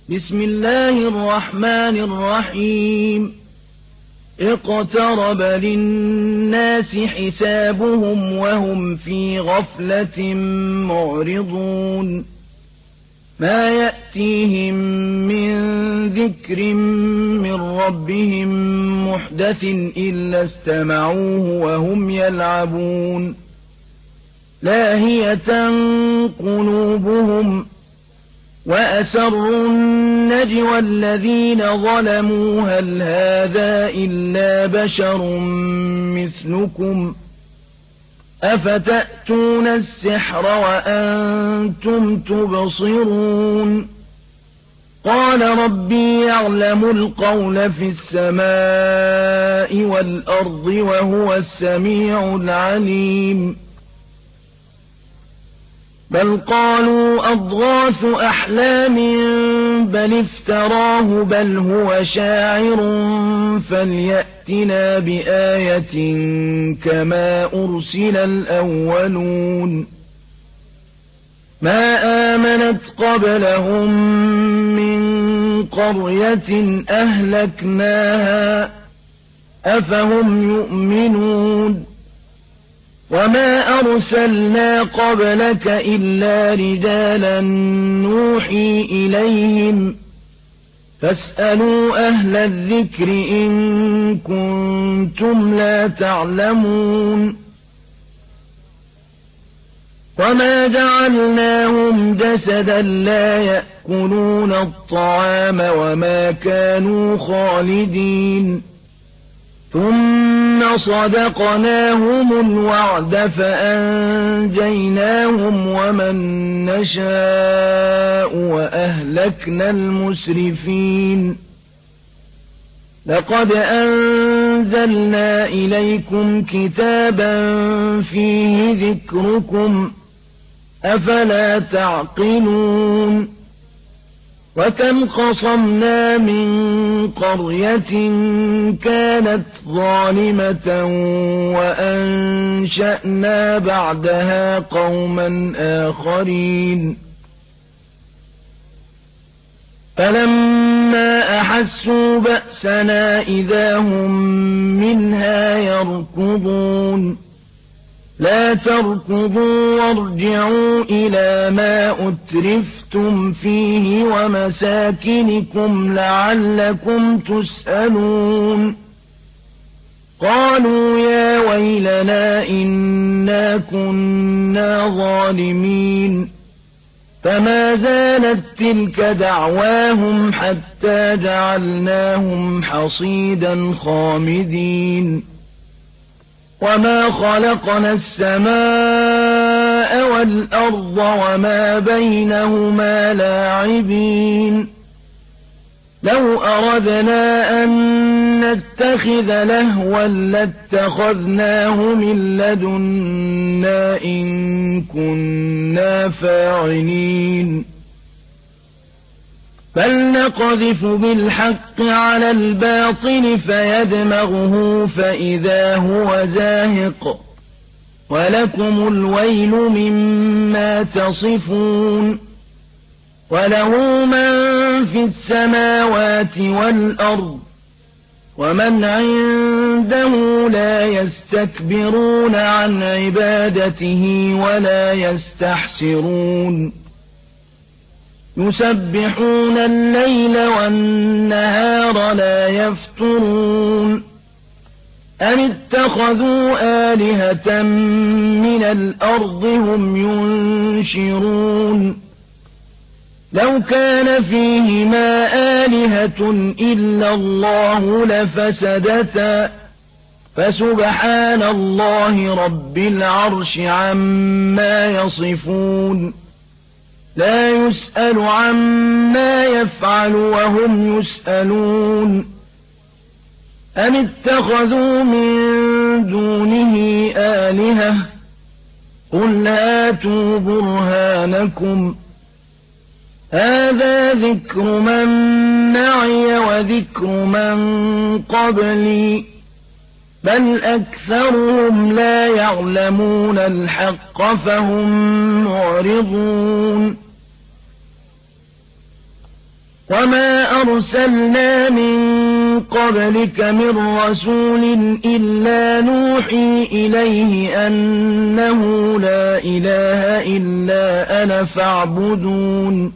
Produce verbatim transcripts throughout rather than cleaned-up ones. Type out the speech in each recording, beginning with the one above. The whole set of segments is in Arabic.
بسم الله الرحمن الرحيم اقترب للناس حسابهم وهم في غفلة معرضون ما يأتيهم من ذكر من ربهم محدث إلا استمعوه وهم يلعبون لاهية قلوبهم وأسروا النجوى الذين ظلموا هل هذا إلا بشر مثلكم أفتأتون السحر وأنتم تبصرون قال ربي يعلم القول في السماء والأرض وهو السميع العليم بل قالوا أضغاث أحلام بل افتراه بل هو شاعر فليأتنا بآية كما أرسل الأولون ما آمنت قبلهم من قرية أهلكناها أفهم يؤمنون وما أرسلنا قبلك إلا رجالا نوحي إليهم فاسألوا أهل الذكر إن كنتم لا تعلمون وما جعلناهم جسدا لا يأكلون الطعام وما كانوا خالدين ثم صدقناهم الوعد فأنجيناهم ومن نشاء وأهلكنا المسرفين لقد أنزلنا إليكم كتابا فيه ذكركم أفلا تعقلون وكم قصمنا من قرية كانت ظالمة وأنشأنا بعدها قوما آخرين فلما أحسوا بأسنا إذا هم منها يركضون لا تركضوا وارجعوا إلى ما أترفتم فيه ومساكنكم لعلكم تسألون قالوا يا ويلنا إنا كنا ظالمين فما زالت تلك دعواهم حتى جعلناهم حصيدا خامدين وما خلقنا السماء والأرض وما بينهما لاعبين لو أردنا أن نتخذ لهوا لاتخذناه من لدنا إن كنا فاعلين فلنقذف بالحق على الباطل فيدمغه فإذا هو زاهق ولكم الويل مما تصفون وله من في السماوات والأرض ومن عنده لا يستكبرون عن عبادته ولا يستحسرون يسبحون الليل والنهار لا يفترون أم اتخذوا آلهة من الأرض هم ينشرون لو كان فيهما آلهة إلا الله لفسدتا فسبحان الله رب العرش عما يصفون لا يسأل عما يفعل وهم يسألون أم اتخذوا من دونه آلهة قل هاتوا برهانكم هذا ذكر من معي وذكر من قبلي بل أكثرهم لا يعلمون الحق فهم معرضون وما أرسلنا من قبلك من رسول إلا نوحي إليه أنه لا إله إلا أنا فاعبدون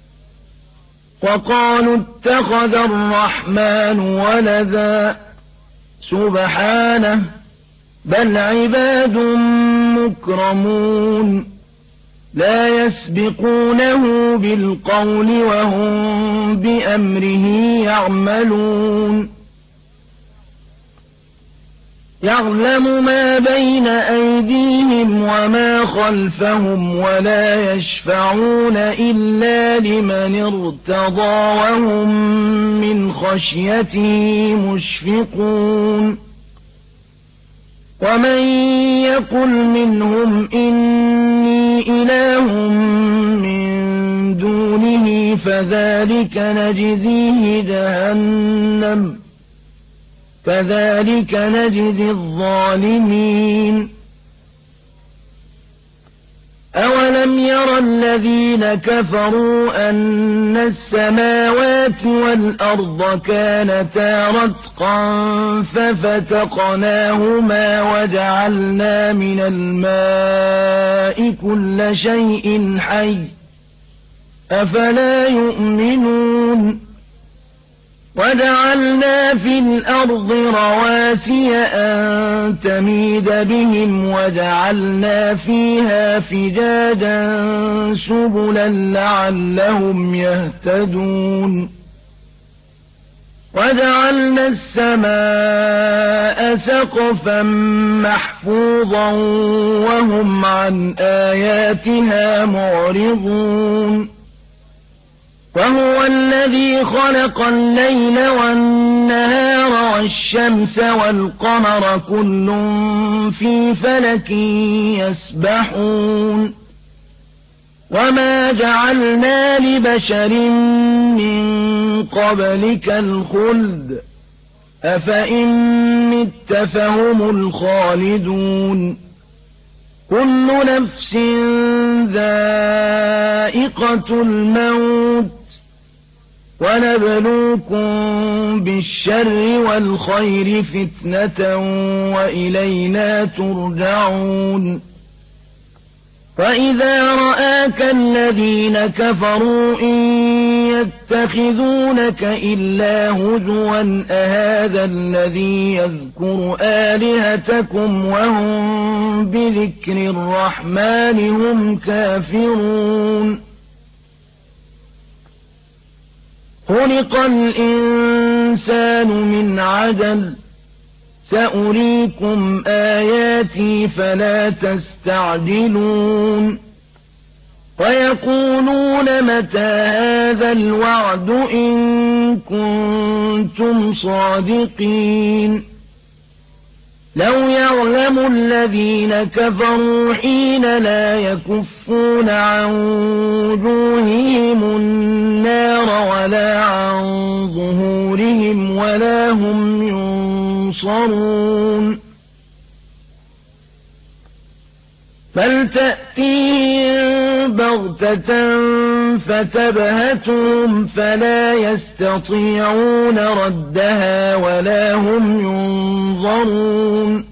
وقالوا اتخذ الرحمن ولدا سبحانه بل عباد مكرمون لا يسبقونه بالقول وهم بأمره يعملون يعلم ما بين أيديهم وما خلفهم ولا يشفعون إلا لمن ارتضى وهم من خشيته مشفقون ومن يقل منهم إني إله من دونه فذلك نجزيه جهنم كذلك نجزي الظالمين أولم ير الذين كفروا أن السماوات والأرض كانتا رتقا ففتقناهما وجعلنا من الماء كل شيء حي أفلا يؤمنون وجعلنا في الأرض رواسي أن تميد بهم وجعلنا فيها فجاجا سبلا لعلهم يهتدون وجعلنا السماء سقفا محفوظا وهم عن آياتها معرضون وهو الذي خلق الليل والنهار والشمس والقمر كل في فلك يسبحون وما جعلنا لبشر من قبلك الخلد أفإن مت فهم الخالدون كل نفس ذائقة الموت ونبلوكم بالشر والخير فتنة وإلينا ترجعون فإذا رآك الذين كفروا إن يتخذونك إلا هزوا أهذا الذي يذكر آلهتكم وهم بذكر الرحمن هم كافرون خلق الإنسان من عجل سأريكم آياتي فلا تستعجلون ويقولون متى هذا الوعد إن كنتم صادقين لو يعلم الذين كفروا حين لا يكفون عن وجوههم النار ولا عن ظهورهم ولا هم ينصرون بل تأتيهم بغتة فتبهتهم فلا يستطيعون ردها ولا هم ينظرون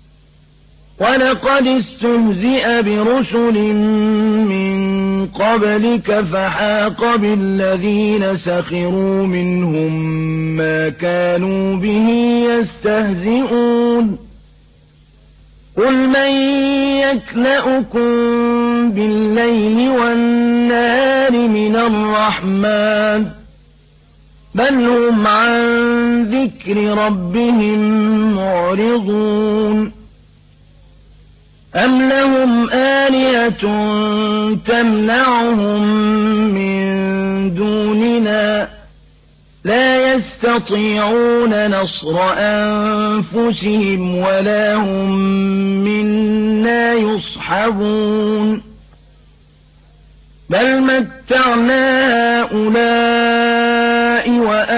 ولقد استهزئ برسل من قبلك فحاق بالذين سخروا منهم ما كانوا به يستهزئون قل من يكلؤكم بالليل والنهار من الرحمن بل هم عن ذكر ربهم معرضون أم لهم آلهة تمنعهم من دوننا لا يستطيعون نصر أنفسهم ولا هم منا يصحبون بل متعنا هؤلاء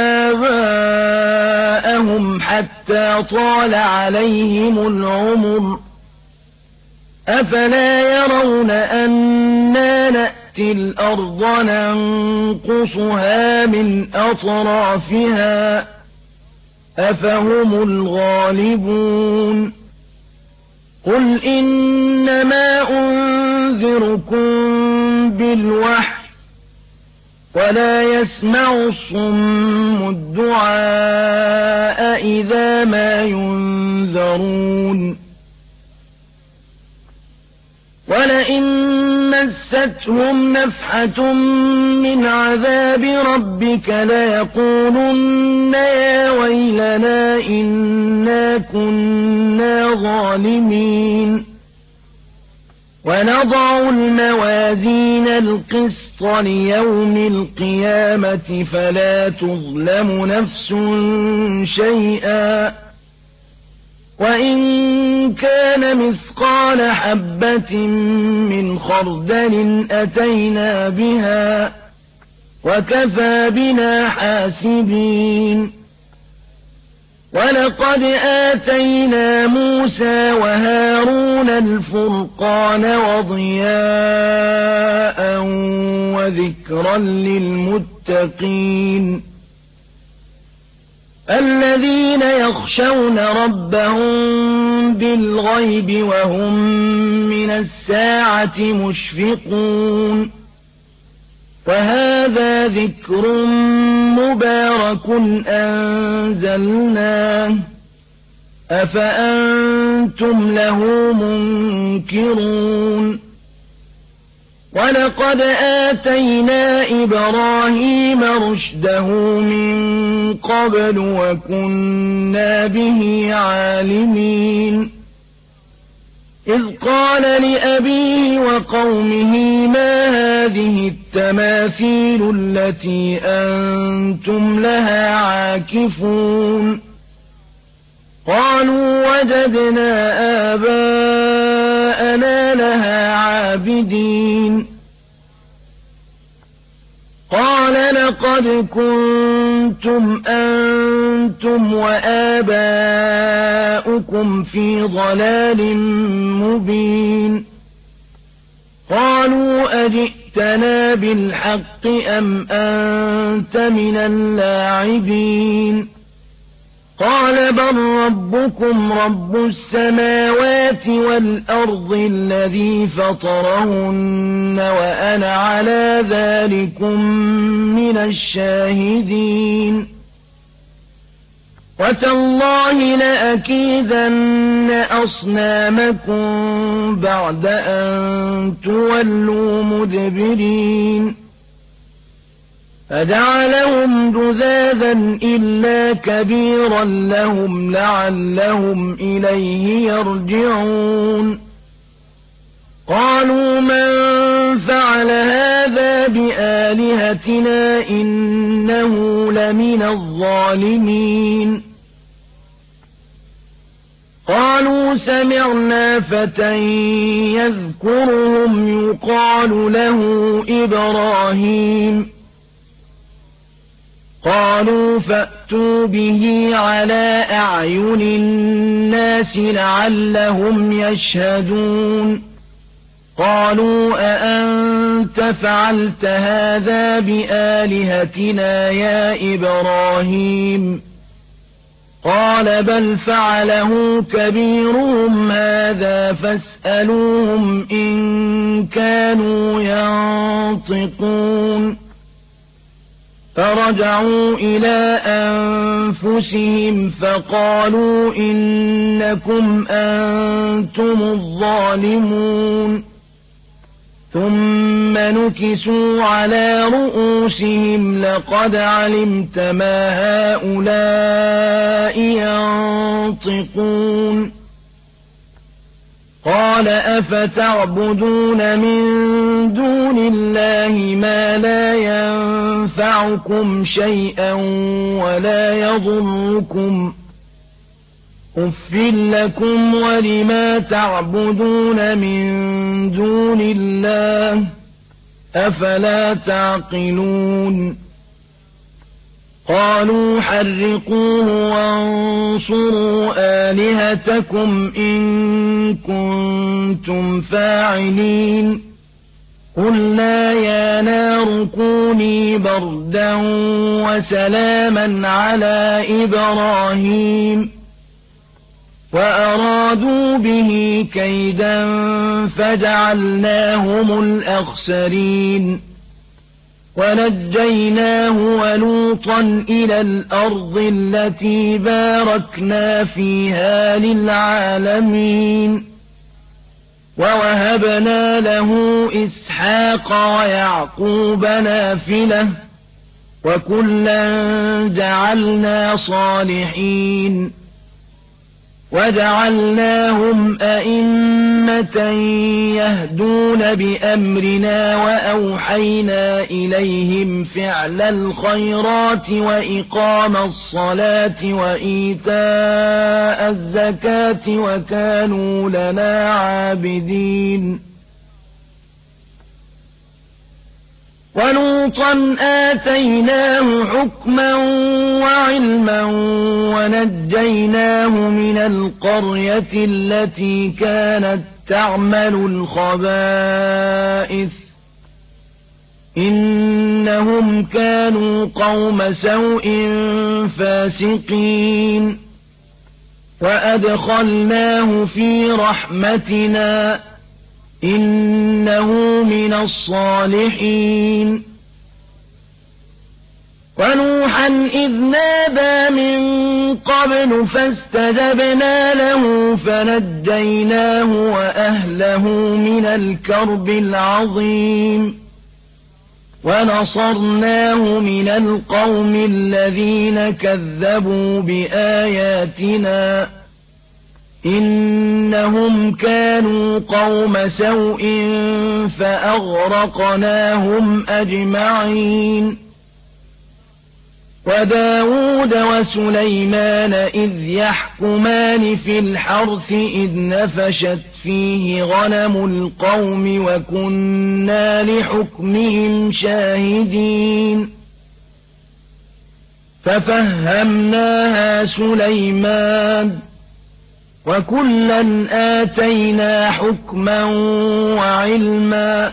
وآباءهم حتى طال عليهم العمر أفلا يرون أنا نأتي نأتي الأرض ننقصها من أطرافها أفهم الغالبون قل إنما أنذركم بالوحي ولا يسمع الصم الدعاء إذا ما ينذرون ولئن مستهم نفحة من عذاب ربك ليقولن يا ويلنا إنا كنا ظالمين ونضع الموازين القسط ليوم القيامة فلا تظلم نفس شيئا وإن كان مثقال حبة من خردل أتينا بها وكفى بنا حاسبين ولقد آتينا موسى وهارون الفرقان وضياء وذكرا للمتقين الذين يخشون ربهم بالغيب وهم من الساعة مشفقون وهذا ذكر مبارك أنزلناه أفأنتم له منكرون ولقد آتينا إبراهيم رشده من قبل وكنا به عالمين إذ قال لأبيه وقومه ما هذه التماثيل التي أنتم لها عاكفون قالوا وجدنا آباءنا لها عابدين قال لقد كنتم أنتم وآباؤكم في ضلال مبين قالوا أجئتنا بالحق أم أنت من اللاعبين قال بل ربكم رب السماوات والأرض الذي فطرهن وأنا على ذلكم من الشاهدين وتالله لأكيدن أصنامكم بعد أن تولوا مدبرين فجعلهم جذاذا إلا كبيرا لهم لعلهم إليه يرجعون قالوا من فعل هذا بآلهتنا إنه لمن الظالمين قالوا سمعنا فتى يذكرهم يقال له إبراهيم قالوا فأتوا به على أعين الناس لعلهم يشهدون قالوا أأنت فعلت هذا بآلهتنا يا إبراهيم قال بل فعله كبيرهم هذا فاسألوهم إن كانوا ينطقون فرجعوا إلى أنفسهم فقالوا إنكم أنتم الظالمون ثم نكسوا على رؤوسهم لقد علمت ما هؤلاء ينطقون قال أفتعبدون من دون الله ما لا ينفعكم شيئا ولا يضركم أُفٍّ لكم ولما تعبدون من دون الله أفلا تعقلون قالوا حرقوه وانصروا آلهتكم إن كنتم فاعلين قُلْنَا يَا نَارُ كُونِي بَرْدًا وَسَلَامًا عَلَىٰ إِبْرَاهِيمَ وَأَرَادُوا بِهِ كَيْدًا فَجَعَلْنَاهُمُ الْأَخْسَرِينَ وَنَجَّيْنَاهُ وَلُوطًا إِلَى الْأَرْضِ الَّتِي بَارَكْنَا فِيهَا لِلْعَالَمِينَ وَوَهَبْنَا لَهُ إِسْحَاقَ وَيَعْقُوبَ نَافِلَةً وَكُلًّا جَعَلْنَا صَالِحِينَ وَجَعَلْنَاهُمْ أَئِمَّةً يَهْدُونَ بِأَمْرِنَا وَأَوْحَيْنَا إِلَيْهِمْ فِعْلَ الْخَيْرَاتِ وَإِقَامَ الصَّلَاةِ وَإِيتَاءَ الزَّكَاةِ وَكَانُوا لَنَا عَابِدِينَ وَلُوطًا آتَيْنَاهُ حُكْمًا وَعِلْمًا وَنَجَّيْنَاهُ مِنَ الْقَرْيَةِ الَّتِي كَانَتْ تَعْمَلُ الْخَبَائِثَ إِنَّهُمْ كَانُوا قَوْمَ سَوْءٍ فَاسِقِينَ وَأَدْخَلْنَاهُ فِي رَحْمَتِنَا إِنَّهُ مِنَ الصَّالِحِينَ وَنُوحًا إِذْ نَادَىٰ مِن قَبْلُ فَاسْتَجَبْنَا لَهُ فَنَجَّيْنَاهُ وَأَهْلَهُ مِنَ الْكَرْبِ الْعَظِيمِ وَنَصَرْنَاهُ مِنَ الْقَوْمِ الَّذِينَ كَذَّبُوا بِآيَاتِنَا إِنَّهُمْ كَانُوا قَوْمَ سَوْءٍ فَأَغْرَقْنَاهُمْ أَجْمَعِينَ وَدَاوُودَ وَسُلَيْمَانَ إِذْ يَحْكُمَانِ فِي الْحَرْثِ إِذْ نَفَشَتْ فِيهِ غَنَمُ الْقَوْمِ وَكُنَّا لِحُكْمِهِمْ شَاهِدِينَ فَفَهَّمْنَاهَا سُلَيْمَانَ وَكُلًّا آتَيْنَا حُكْمًا وَعِلْمًا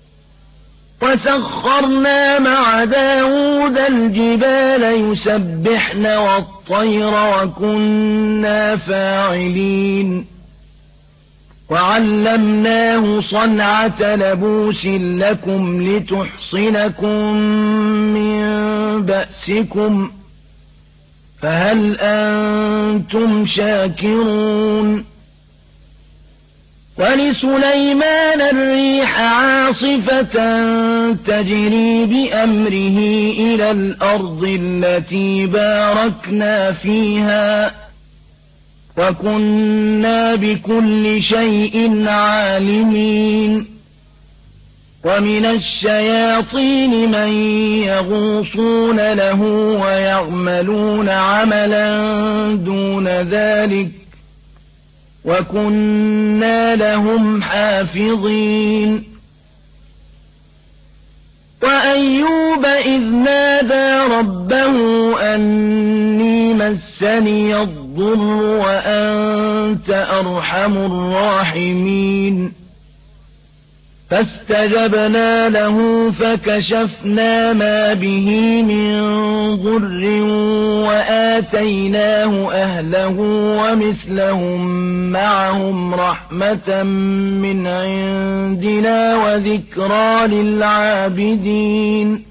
وَسَخَّرْنَا مَعَ دَاوُودَ الْجِبَالَ يُسَبِّحْنَ وَالطَّيْرَ وَكُنَّا فَاعِلِينَ وَعَلَّمْنَاهُ صَنْعَةَ لَبُوسٍ لَكُمْ لِتُحْصِنَكُم مِّن بَأْسِكُمْ فَهَلْ أَنتُمْ شَاكِرُونَ وَلِسُلَيْمَانَ الرِّيحَ عَاصِفَةً تَجْرِي بِأَمْرِهِ إِلَى الْأَرْضِ الَّتِي بَارَكْنَا فِيهَا وَكُنَّا بِكُلِّ شَيْءٍ عَالِمِينَ وَمِنَ الشَّيَاطِينِ مَن يَغُوصُونَ لَهُ وَيَعْمَلُونَ عَمَلًا دُونَ ذَلِكَ وَكُنَّا لَهُمْ حَافِظِينَ وَأَيُّوبَ إِذْ نَادَىٰ رَبَّهُ أَنِّي مَسَّنِيَ الضُّرُّ وَأَنتَ أَرْحَمُ الرَّاحِمِينَ فَاسْتَجَبْنَا لَهُ فَكَشَفْنَا مَا بِهِ مِن ضُرٍّ وَآتَيْنَاهُ أَهْلَهُ وَمِثْلَهُم مَّعَهُمْ رَحْمَةً مِّنْ عِندِنَا وَذِكْرَىٰ لِلْعَابِدِينَ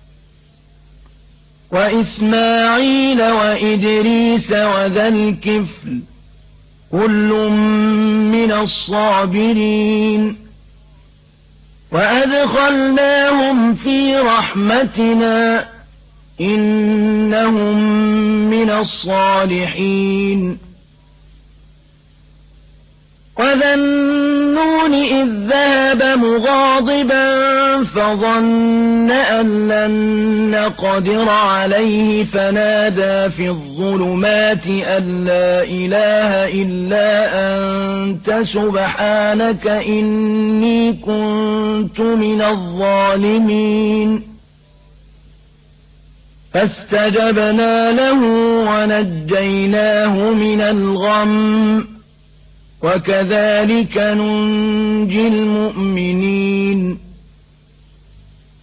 وَإِسْمَاعِيلَ وَإِدْرِيسَ وَذَا الْكِفْلِ كُلٌّ مِّنَ الصَّابِرِينَ وَأَدْخَلْنَاهُمْ فِي رَحْمَتِنَا إِنَّهُم مِّنَ الصَّالِحِينَ وَذَا النُّونِ إِذ ذَّهَبَ مُغَاضِبًا فَظَنَّ أَن لَّن نَّقْدِرَ عَلَيْهِ فَنَادَىٰ فِي الظُّلُمَاتِ أَن لَّا إِلَٰهَ إِلَّا أَنتَ سُبْحَانَكَ إِنِّي كُنتُ مِنَ الظَّالِمِينَ فَاسْتَجَبْنَا لَهُ وَنَجَّيْنَاهُ مِنَ الْغَمِّ وَكَذَلِكَ نُنجِي الْمُؤْمِنِينَ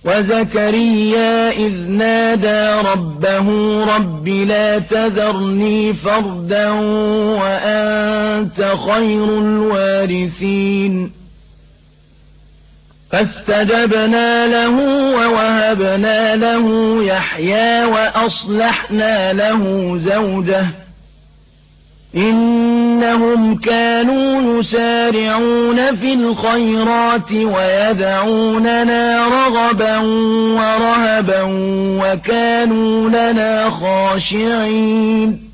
وزكريا إذ نادى ربه رب لا تذرني فردا وأنت خير الوارثين فاستجبنا له ووهبنا له يحيى وأصلحنا له زوجه إنهم كانوا يسارعون في الخيرات ويدعوننا رغبا ورهبا وكانوا لنا خاشعين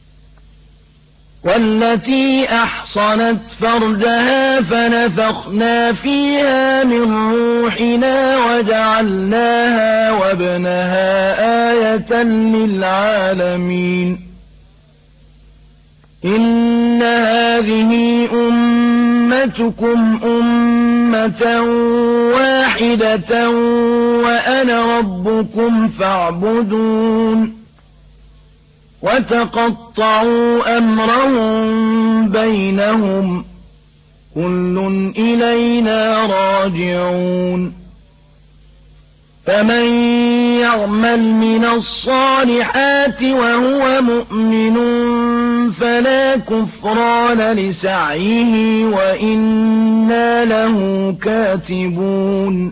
والتي أحصنت فرجها فنفخنا فيها من روحنا وجعلناها وابنها آية للعالمين إن هذه أمتكم أمة واحدة وأنا ربكم فاعبدون وتقطعوا أمرهم بينهم كل إلينا راجعون فمن يعمل من الصالحات وهو مؤمن فلا كفران لسعيه وإنا له كاتبون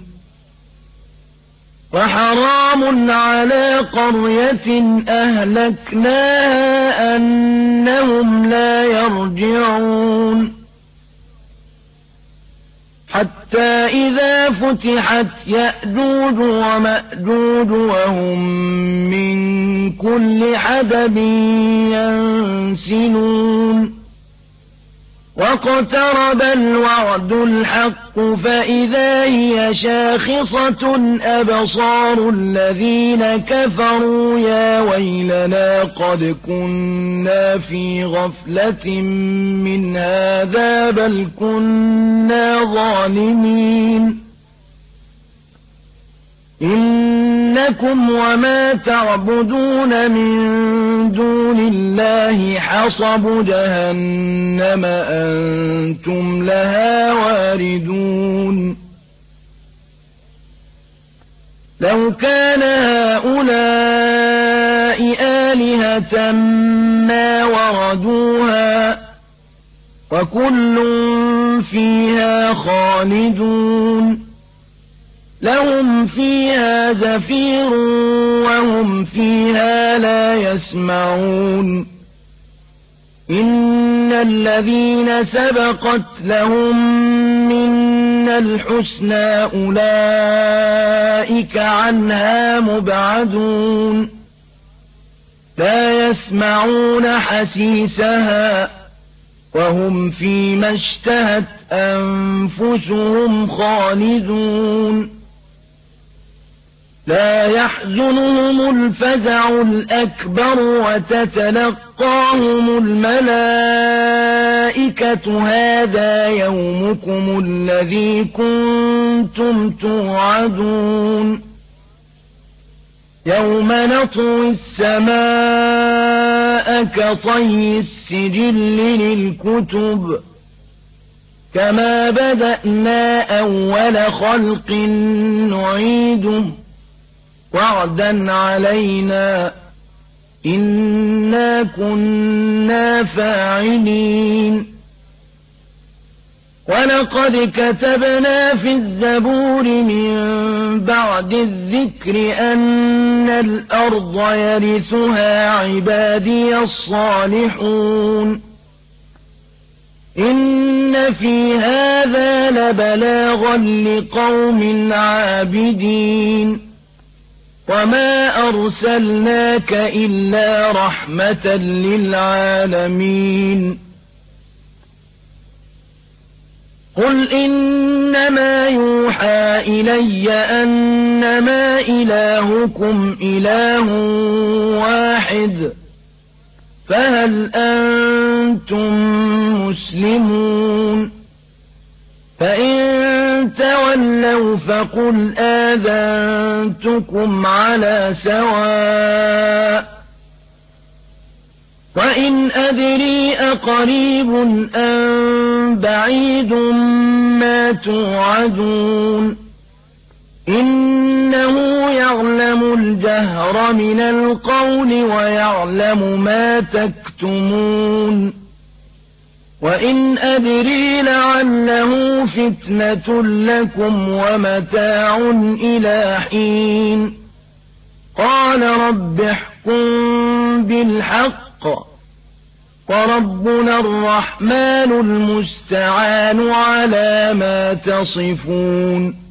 وحرام على قرية أهلكناها أنهم لا يرجعون حتى إذا فتحت يأجوج ومأجوج وهم من كل حدب ينسلون واقترب الوعد الحق فإذا هي شاخصة أبصار الذين كفروا يا ويلنا قد كنا في غفلة من هذا بل كنا ظالمين إنكم وما تعبدون من دون الله حصب جهنم أنتم لها واردون لو كان هؤلاء آلهة ما وردوها وكل فيها خالدون لهم فيها زفير وهم فيها لا يسمعون إن الذين سبقت لهم منا الحسنى أولئك عنها مبعدون لا يسمعون حسيسها وهم فيما اشتهت أنفسهم خالدون لا يحزنهم الفزع الأكبر وتتلقاهم الملائكة هذا يومكم الذي كنتم توعدون يوم نطوي السماء كطي السجل للكتب كما بدأنا أول خلق نعيده وعدا علينا إنا كنا فاعلين ولقد كتبنا في الزبور من بعد الذكر أن الأرض يرثها عبادي الصالحون إن في هذا لبلاغا لقوم عابدين وما أرسلناك إلا رحمة للعالمين قل إنما يوحى إلي أنما إلهكم إله واحد فهل أنتم مسلمون فإن تولوا فقل آذنتكم على سواء وإن أدري أقريب أم بعيد ما توعدون إنه يعلم الجهر من القول ويعلم ما تكتمون وإن أدري لعله فتنة لكم ومتاع إلى حين قال رب احكم بالحق وربنا الرحمن المستعان على ما تصفون